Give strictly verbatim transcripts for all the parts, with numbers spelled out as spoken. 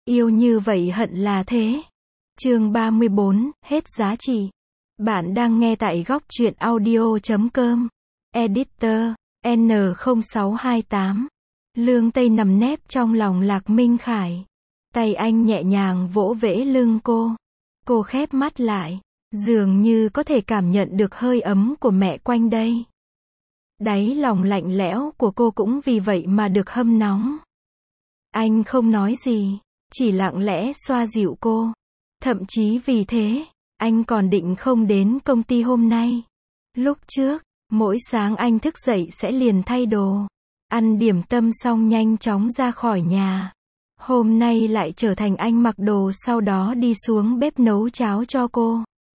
Yêu như vậy hận là thế. Chương ba mươi bốn, hết giá trị. Bạn đang nghe tại góc truyện audio chấm com. Editor, N không sáu hai tám. Lương Tây nằm nép trong lòng Lạc Minh Khải. Tay anh nhẹ nhàng vỗ vẽ lưng cô. Cô khép mắt lại. Dường như có thể cảm nhận được hơi ấm của mẹ quanh đây. Đáy lòng lạnh lẽo của cô cũng vì vậy mà được hâm nóng. Anh không nói gì, chỉ lặng lẽ xoa dịu cô. Thậm chí vì thế, anh còn định không đến công ty hôm nay. Lúc trước, mỗi sáng anh thức dậy sẽ liền thay đồ, ăn điểm tâm xong nhanh chóng ra khỏi nhà. Hôm nay lại trở thành anh mặc đồ sau đó đi xuống bếp nấu cháo cho cô.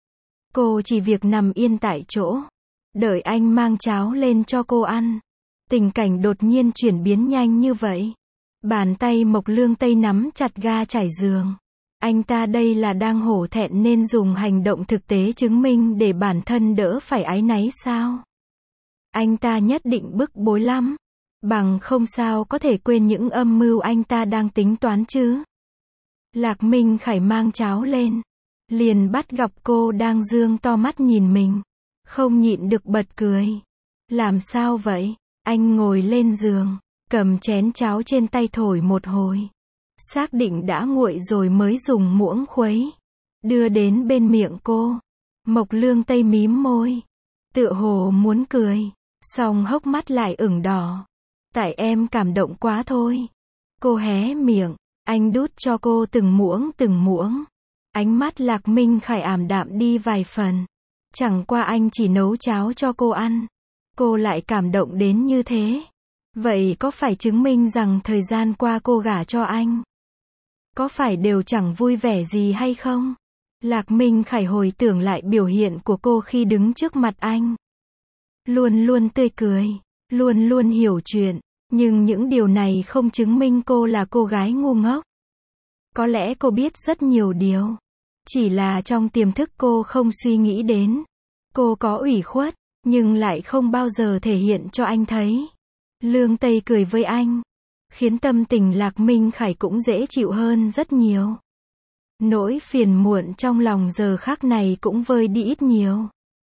Cô chỉ việc nằm yên tại chỗ, đợi anh mang cháo lên cho cô ăn. Tình cảnh đột nhiên chuyển biến nhanh như vậy. Bàn tay Mộc Lương Tây nắm chặt ga trải giường. Anh ta đây là đang hổ thẹn nên dùng hành động thực tế chứng minh để bản thân đỡ phải áy náy sao? Anh ta nhất định bức bối lắm. Bằng không sao có thể quên những âm mưu anh ta đang tính toán chứ? Lạc Minh Khải mang cháo lên, liền bắt gặp cô đang dương to mắt nhìn mình. Không nhịn được bật cười. Làm sao vậy? Anh ngồi lên giường, cầm chén cháo trên tay thổi một hồi. Xác định đã nguội rồi mới dùng muỗng khuấy, đưa đến bên miệng cô. Mộc Lương Tây mím môi, tựa hồ muốn cười, song hốc mắt lại ửng đỏ. Tại em cảm động quá thôi. Cô hé miệng, anh đút cho cô từng muỗng từng muỗng. Ánh mắt Lạc Minh Khải ảm đạm đi vài phần. Chẳng qua anh chỉ nấu cháo cho cô ăn. Cô lại cảm động đến như thế. Vậy có phải chứng minh rằng thời gian qua cô gả cho anh? Có phải đều chẳng vui vẻ gì hay không? Lạc Minh Khải hồi tưởng lại biểu hiện của cô khi đứng trước mặt anh. Luôn luôn tươi cười, luôn luôn hiểu chuyện, nhưng những điều này không chứng minh cô là cô gái ngu ngốc. Có lẽ cô biết rất nhiều điều, chỉ là trong tiềm thức cô không suy nghĩ đến. Cô có ủy khuất, nhưng lại không bao giờ thể hiện cho anh thấy. Lương Tây cười với anh, khiến tâm tình Lạc Minh Khải cũng dễ chịu hơn rất nhiều. Nỗi phiền muộn trong lòng giờ khắc này cũng vơi đi ít nhiều.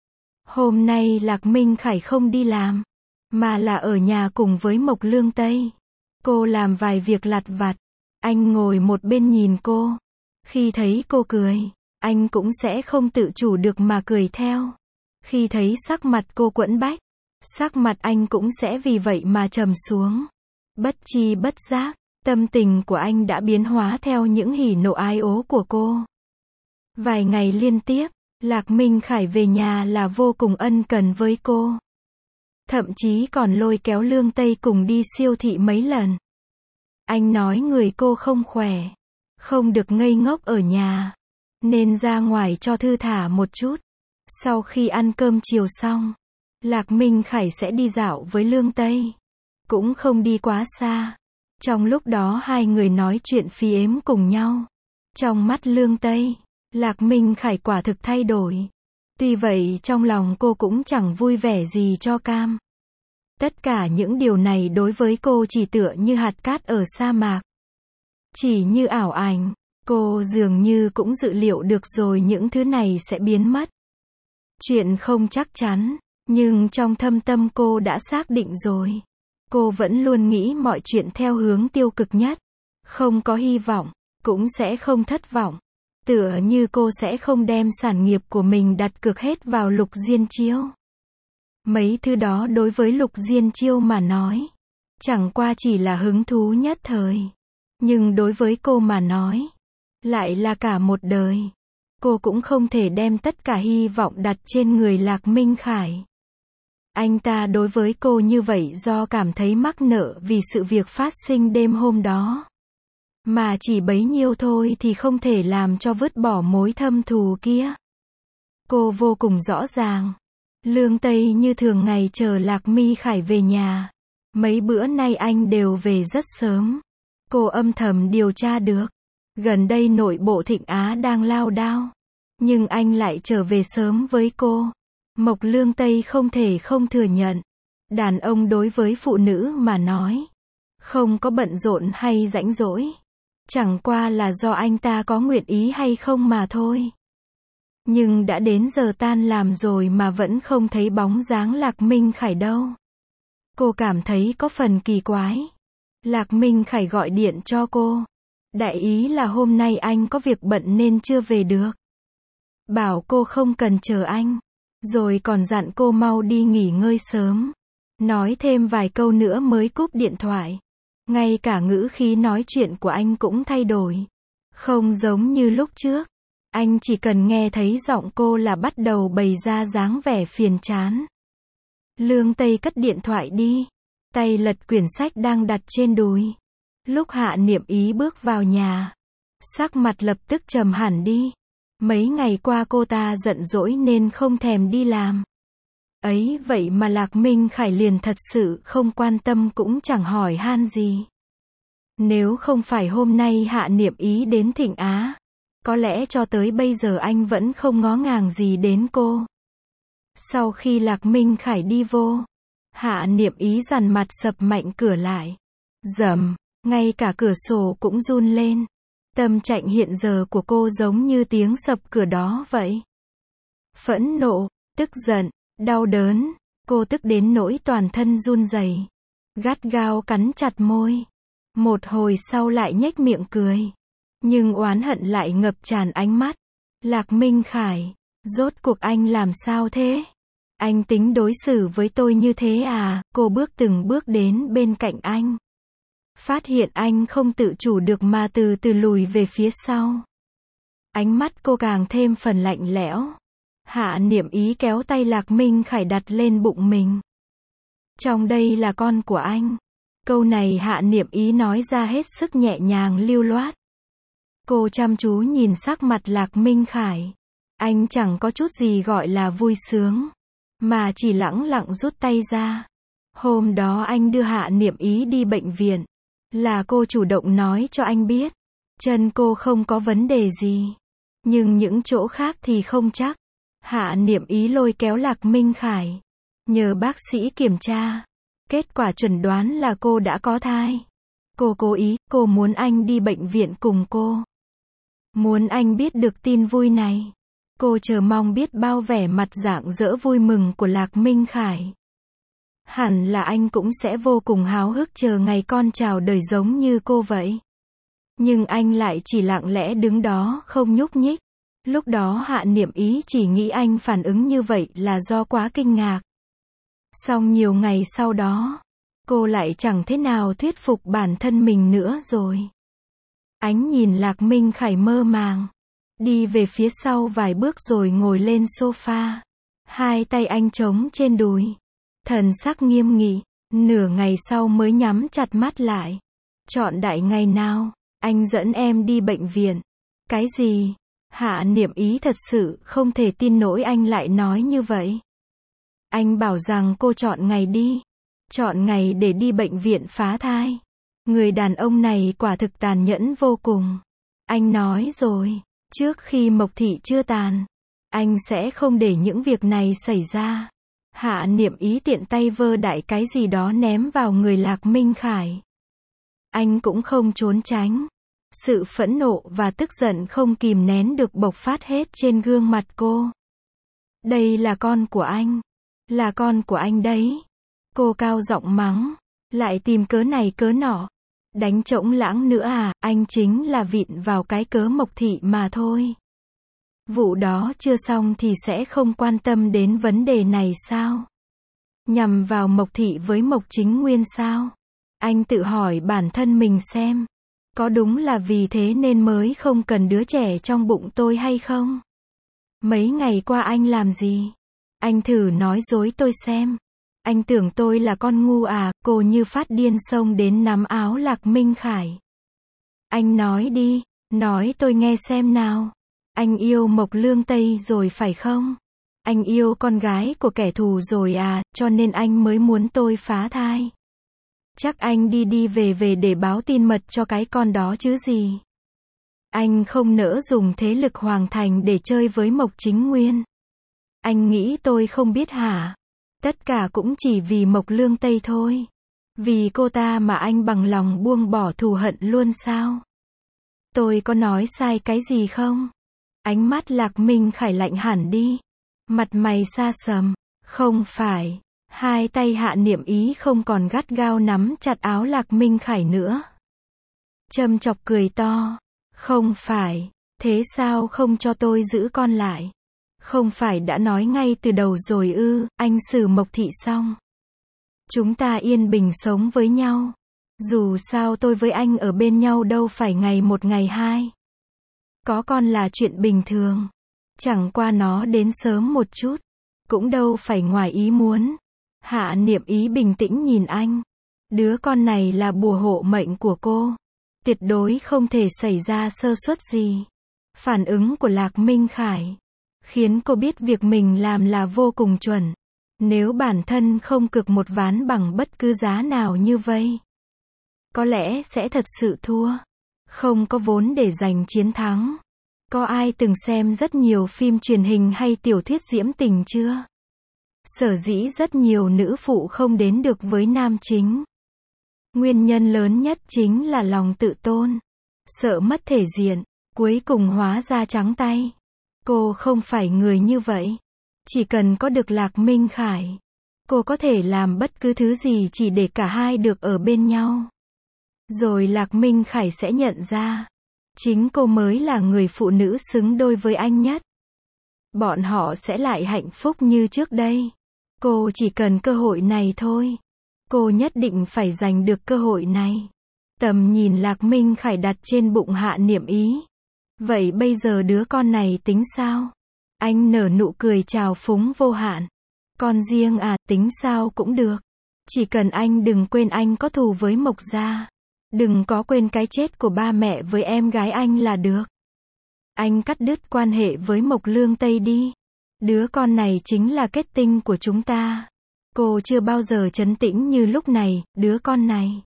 Hôm nay Lạc Minh Khải không đi làm, mà là ở nhà cùng với Mộc Lương Tây. Cô làm vài việc lặt vặt, anh ngồi một bên nhìn cô. Khi thấy cô cười, anh cũng sẽ không tự chủ được mà cười theo. Khi thấy sắc mặt cô quẫn bách, sắc mặt anh cũng sẽ vì vậy mà trầm xuống. Bất chi bất giác, tâm tình của anh đã biến hóa theo những hỉ nộ ái ố của cô. Vài ngày liên tiếp, Lạc Minh Khải về nhà là vô cùng ân cần với cô. Thậm chí còn lôi kéo Lương Tây cùng đi siêu thị mấy lần. Anh nói người cô không khỏe, không được ngây ngốc ở nhà, nên ra ngoài cho thư thả một chút. Sau khi ăn cơm chiều xong, Lạc Minh Khải sẽ đi dạo với Lương Tây. Cũng không đi quá xa. Trong lúc đó hai người nói chuyện phi ếm cùng nhau. Trong mắt Lương Tây, Lạc Minh Khải quả thực thay đổi. Tuy vậy trong lòng cô cũng chẳng vui vẻ gì cho cam. Tất cả những điều này đối với cô chỉ tựa như hạt cát ở sa mạc. Chỉ như ảo ảnh, cô dường như cũng dự liệu được rồi những thứ này sẽ biến mất. Chuyện không chắc chắn, nhưng trong thâm tâm cô đã xác định rồi. Cô vẫn luôn nghĩ mọi chuyện theo hướng tiêu cực nhất. Không có hy vọng, cũng sẽ không thất vọng. Tựa như cô sẽ không đem sản nghiệp của mình đặt cược hết vào Lục Diên Chiêu. Mấy thứ đó đối với Lục Diên Chiêu mà nói, chẳng qua chỉ là hứng thú nhất thời. Nhưng đối với cô mà nói, lại là cả một đời. Cô cũng không thể đem tất cả hy vọng đặt trên người Lạc Minh Khải. Anh ta đối với cô như vậy do cảm thấy mắc nợ vì sự việc phát sinh đêm hôm đó. Mà chỉ bấy nhiêu thôi thì không thể làm cho vứt bỏ mối thâm thù kia. Cô vô cùng rõ ràng. Lương Tây như thường ngày chờ Lạc Mi Khải về nhà. Mấy bữa nay anh đều về rất sớm. Cô âm thầm điều tra được. Gần đây nội bộ Thịnh Á đang lao đao. Nhưng anh lại trở về sớm với cô. Mộc Lương Tây không thể không thừa nhận. Đàn ông đối với phụ nữ mà nói, không có bận rộn hay rãnh rỗi. Chẳng qua là do anh ta có nguyện ý hay không mà thôi. Nhưng đã đến giờ tan làm rồi mà vẫn không thấy bóng dáng Lạc Minh Khải đâu. Cô cảm thấy có phần kỳ quái. Lạc Minh Khải gọi điện cho cô. Đại ý là hôm nay anh có việc bận nên chưa về được. Bảo cô không cần chờ anh. Rồi còn dặn cô mau đi nghỉ ngơi sớm. Nói thêm vài câu nữa mới cúp điện thoại. Ngay cả ngữ khí nói chuyện của anh cũng thay đổi. Không giống như lúc trước. Anh chỉ cần nghe thấy giọng cô là bắt đầu bày ra dáng vẻ phiền chán. Lương Tây cất điện thoại đi. Tay lật quyển sách đang đặt trên đùi. Lúc Hạ Niệm Ý bước vào nhà, sắc mặt lập tức trầm hẳn đi. Mấy ngày qua cô ta giận dỗi nên không thèm đi làm. Ấy vậy mà Lạc Minh Khải liền thật sự không quan tâm cũng chẳng hỏi han gì. Nếu không phải hôm nay Hạ Niệm Ý đến Thịnh Á, có lẽ cho tới bây giờ anh vẫn không ngó ngàng gì đến cô. Sau khi Lạc Minh Khải đi vô, Hạ Niệm Ý dằn mặt sập mạnh cửa lại. Rầm, ngay cả cửa sổ cũng run lên. Tâm trạng hiện giờ của cô giống như tiếng sập cửa đó vậy. Phẫn nộ, tức giận, đau đớn, cô tức đến nỗi toàn thân run rẩy, gắt gao cắn chặt môi. Một hồi sau lại nhếch miệng cười. Nhưng oán hận lại ngập tràn ánh mắt. Lạc Minh Khải, rốt cuộc anh làm sao thế? Anh tính đối xử với tôi như thế à? Cô bước từng bước đến bên cạnh anh. Phát hiện anh không tự chủ được mà từ từ lùi về phía sau. Ánh mắt cô càng thêm phần lạnh lẽo. Hạ Niệm Ý kéo tay Lạc Minh Khải đặt lên bụng mình. Trong đây là con của anh. Câu này Hạ Niệm Ý nói ra hết sức nhẹ nhàng lưu loát. Cô chăm chú nhìn sắc mặt Lạc Minh Khải. Anh chẳng có chút gì gọi là vui sướng, mà chỉ lẳng lặng rút tay ra. Hôm đó anh đưa Hạ Niệm Ý đi bệnh viện. Là cô chủ động nói cho anh biết. Chân cô không có vấn đề gì. Nhưng những chỗ khác thì không chắc. Hạ Niệm Ý lôi kéo Lạc Minh Khải. Nhờ bác sĩ kiểm tra. Kết quả chẩn đoán là cô đã có thai. Cô cố ý, cô muốn anh đi bệnh viện cùng cô. Muốn anh biết được tin vui này. Cô chờ mong biết bao vẻ mặt rạng rỡ vui mừng của Lạc Minh Khải. Hẳn là anh cũng sẽ vô cùng háo hức chờ ngày con chào đời giống như cô vậy. Nhưng anh lại chỉ lặng lẽ đứng đó không nhúc nhích. Lúc đó Hạ Niệm Ý chỉ nghĩ anh phản ứng như vậy là do quá kinh ngạc. Song nhiều ngày sau đó, cô lại chẳng thế nào thuyết phục bản thân mình nữa rồi. Ánh nhìn Lạc Minh Khải mơ màng. Đi về phía sau vài bước rồi ngồi lên sofa. Hai tay anh chống trên đùi. Thần sắc nghiêm nghị. Nửa ngày sau mới nhắm chặt mắt lại. Chọn đại ngày nào, anh dẫn em đi bệnh viện. Cái gì? Hạ Niệm Ý thật sự không thể tin nổi anh lại nói như vậy. Anh bảo rằng cô chọn ngày đi. Chọn ngày để đi bệnh viện phá thai. Người đàn ông này quả thực tàn nhẫn vô cùng. Anh nói rồi, trước khi Mộc Thị chưa tàn, anh sẽ không để những việc này xảy ra. Hạ Niệm Ý tiện tay vơ đại cái gì đó ném vào người Lạc Minh Khải. Anh cũng không trốn tránh. Sự phẫn nộ và tức giận không kìm nén được bộc phát hết trên gương mặt cô. Đây là con của anh. Là con của anh đấy. Cô cao giọng mắng. Lại tìm cớ này cớ nọ. Đánh trống lãng nữa à, anh chính là vịn vào cái cớ Mộc Thị mà thôi. Vụ đó chưa xong thì sẽ không quan tâm đến vấn đề này sao? Nhằm vào Mộc Thị với Mộc Chính Nguyên sao? Anh tự hỏi bản thân mình xem. Có đúng là vì thế nên mới không cần đứa trẻ trong bụng tôi hay không? Mấy ngày qua anh làm gì? Anh thử nói dối tôi xem. Anh tưởng tôi là con ngu à? Cô như phát điên xông đến nắm áo Lạc Minh Khải. Anh nói đi, nói tôi nghe xem nào. Anh yêu Mộc Lương Tây rồi phải không? Anh yêu con gái của kẻ thù rồi à, cho nên anh mới muốn tôi phá thai. Chắc anh đi đi về về để báo tin mật cho cái con đó chứ gì. Anh không nỡ dùng thế lực hoàng thành để chơi với Mộc Chính Nguyên. Anh nghĩ tôi không biết hả? Tất cả cũng chỉ vì Mộc Lương Tây thôi. Vì cô ta mà anh bằng lòng buông bỏ thù hận luôn sao? Tôi có nói sai cái gì không? Ánh mắt Lạc Minh Khải lạnh hẳn đi. Mặt mày xa sầm. Không phải. Hai tay Hạ Niệm Ý không còn gắt gao nắm chặt áo Lạc Minh Khải nữa. Châm chọc cười to. Không phải. Thế sao không cho tôi giữ con lại? Không phải đã nói ngay từ đầu rồi ư, anh xử Mộc Thị xong. Chúng ta yên bình sống với nhau. Dù sao tôi với anh ở bên nhau đâu phải ngày một ngày hai. Có con là chuyện bình thường. Chẳng qua nó đến sớm một chút. Cũng đâu phải ngoài ý muốn. Hạ Niệm Ý bình tĩnh nhìn anh. Đứa con này là bùa hộ mệnh của cô. Tuyệt đối không thể xảy ra sơ suất gì. Phản ứng của Lạc Minh Khải khiến cô biết việc mình làm là vô cùng chuẩn. Nếu bản thân không cược một ván bằng bất cứ giá nào như vây, có lẽ sẽ thật sự thua. Không có vốn để giành chiến thắng. Có ai từng xem rất nhiều phim truyền hình hay tiểu thuyết diễm tình chưa? Sở dĩ rất nhiều nữ phụ không đến được với nam chính. Nguyên nhân lớn nhất chính là lòng tự tôn. Sợ mất thể diện. Cuối cùng hóa ra trắng tay. Cô không phải người như vậy. Chỉ cần có được Lạc Minh Khải, cô có thể làm bất cứ thứ gì chỉ để cả hai được ở bên nhau. Rồi Lạc Minh Khải sẽ nhận ra, chính cô mới là người phụ nữ xứng đôi với anh nhất. Bọn họ sẽ lại hạnh phúc như trước đây. Cô chỉ cần cơ hội này thôi. Cô nhất định phải giành được cơ hội này. Tầm nhìn Lạc Minh Khải đặt trên bụng Hạ Niệm Ý. Vậy bây giờ đứa con này tính sao? Anh nở nụ cười trào phúng vô hạn. Con riêng à, tính sao cũng được. Chỉ cần anh đừng quên anh có thù với Mộc gia. Đừng có quên cái chết của ba mẹ với em gái anh là được. Anh cắt đứt quan hệ với Mộc Lương Tây đi. Đứa con này chính là kết tinh của chúng ta. Cô chưa bao giờ trấn tĩnh như lúc này, đứa con này.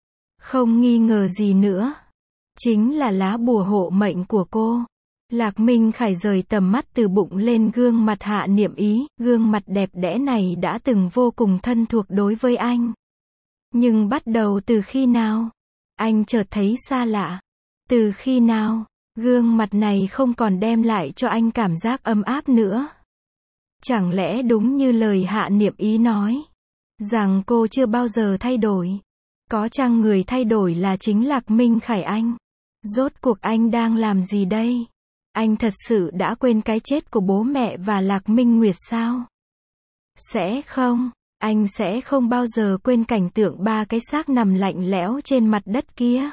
Không nghi ngờ gì nữa. Chính là lá bùa hộ mệnh của cô. Lạc Minh Khải rời tầm mắt từ bụng lên gương mặt Hạ Niệm Ý. Gương mặt đẹp đẽ này đã từng vô cùng thân thuộc đối với anh. Nhưng bắt đầu từ khi nào? Anh chợt thấy xa lạ. Từ khi nào? Gương mặt này không còn đem lại cho anh cảm giác ấm áp nữa. Chẳng lẽ đúng như lời Hạ Niệm Ý nói, rằng cô chưa bao giờ thay đổi? Có chăng người thay đổi là chính Lạc Minh Khải anh? Rốt cuộc anh đang làm gì đây? Anh thật sự đã quên cái chết của bố mẹ và Lạc Minh Nguyệt sao? Sẽ không, anh sẽ không bao giờ quên cảnh tượng ba cái xác nằm lạnh lẽo trên mặt đất kia.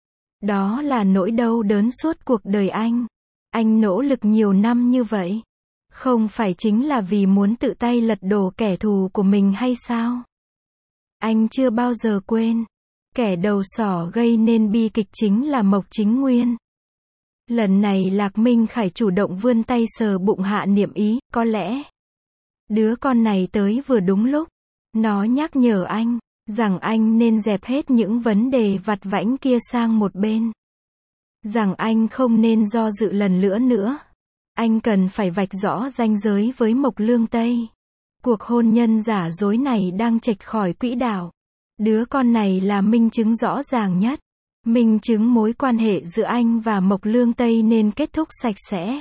Đó là nỗi đau đớn suốt cuộc đời anh. Anh nỗ lực nhiều năm như vậy, không phải chính là vì muốn tự tay lật đổ kẻ thù của mình hay sao? Anh chưa bao giờ quên. Kẻ đầu sỏ gây nên bi kịch chính là Mộc Chính Nguyên. Lần này Lạc Minh Khải chủ động vươn tay sờ bụng Hạ Niệm Ý, có lẽ đứa con này tới vừa đúng lúc. Nó nhắc nhở anh rằng anh nên dẹp hết những vấn đề vặt vãnh kia sang một bên. Rằng anh không nên do dự lần nữa nữa. Anh cần phải vạch rõ ranh giới với Mộc Lương Tây. Cuộc hôn nhân giả dối này đang chệch khỏi quỹ đạo. Đứa con này là minh chứng rõ ràng nhất. Minh chứng mối quan hệ giữa anh và Mộc Lương Tây nên kết thúc sạch sẽ.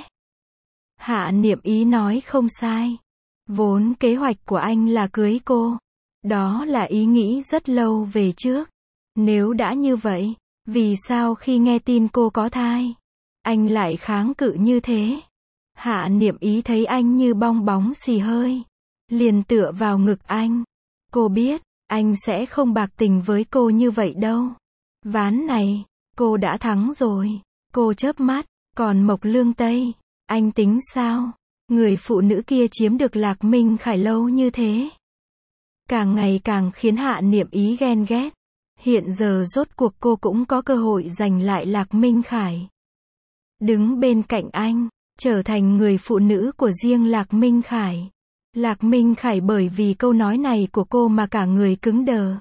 Hạ Niệm Ý nói không sai. Vốn kế hoạch của anh là cưới cô. Đó là ý nghĩ rất lâu về trước. Nếu đã như vậy, vì sao khi nghe tin cô có thai, anh lại kháng cự như thế? Hạ Niệm Ý thấy anh như bong bóng xì hơi, liền tựa vào ngực anh. Cô biết, anh sẽ không bạc tình với cô như vậy đâu. Ván này, cô đã thắng rồi. Cô chớp mắt, còn Mộc Lương Tây, anh tính sao? Người phụ nữ kia chiếm được Lạc Minh Khải lâu như thế, càng ngày càng khiến Hạ Niệm Ý ghen ghét. Hiện giờ rốt cuộc cô cũng có cơ hội giành lại Lạc Minh Khải. Đứng bên cạnh anh, trở thành người phụ nữ của riêng Lạc Minh Khải. Lạc Minh Khải bởi vì câu nói này của cô mà cả người cứng đờ.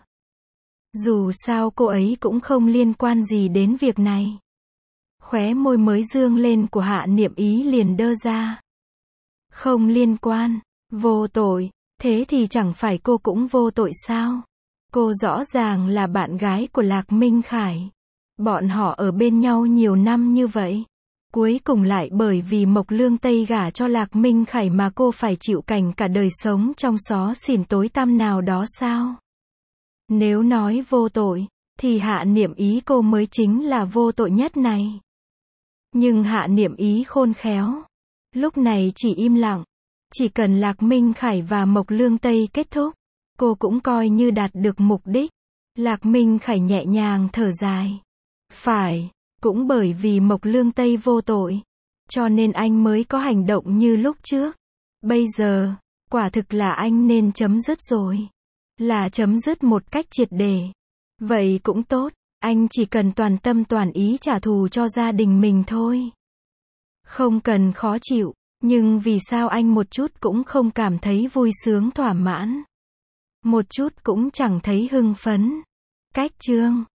Dù sao cô ấy cũng không liên quan gì đến việc này. Khóe môi mới dương lên của Hạ Niệm Ý liền đơ ra. Không liên quan, vô tội, thế thì chẳng phải cô cũng vô tội sao? Cô rõ ràng là bạn gái của Lạc Minh Khải. Bọn họ ở bên nhau nhiều năm như vậy. Cuối cùng lại bởi vì Mộc Lương Tây gả cho Lạc Minh Khải mà cô phải chịu cảnh cả đời sống trong xó xỉnh tối tăm nào đó sao? Nếu nói vô tội, thì Hạ Niệm Ý cô mới chính là vô tội nhất này. Nhưng Hạ Niệm Ý khôn khéo. Lúc này chỉ im lặng. Chỉ cần Lạc Minh Khải và Mộc Lương Tây kết thúc, cô cũng coi như đạt được mục đích. Lạc Minh Khải nhẹ nhàng thở dài. Phải, cũng bởi vì Mộc Lương Tây vô tội, cho nên anh mới có hành động như lúc trước. Bây giờ, quả thực là anh nên chấm dứt rồi. Là chấm dứt một cách triệt để. Vậy cũng tốt, anh chỉ cần toàn tâm toàn ý trả thù cho gia đình mình thôi. Không cần khó chịu, nhưng vì sao anh một chút cũng không cảm thấy vui sướng thỏa mãn? Một chút cũng chẳng thấy hưng phấn. Cách chương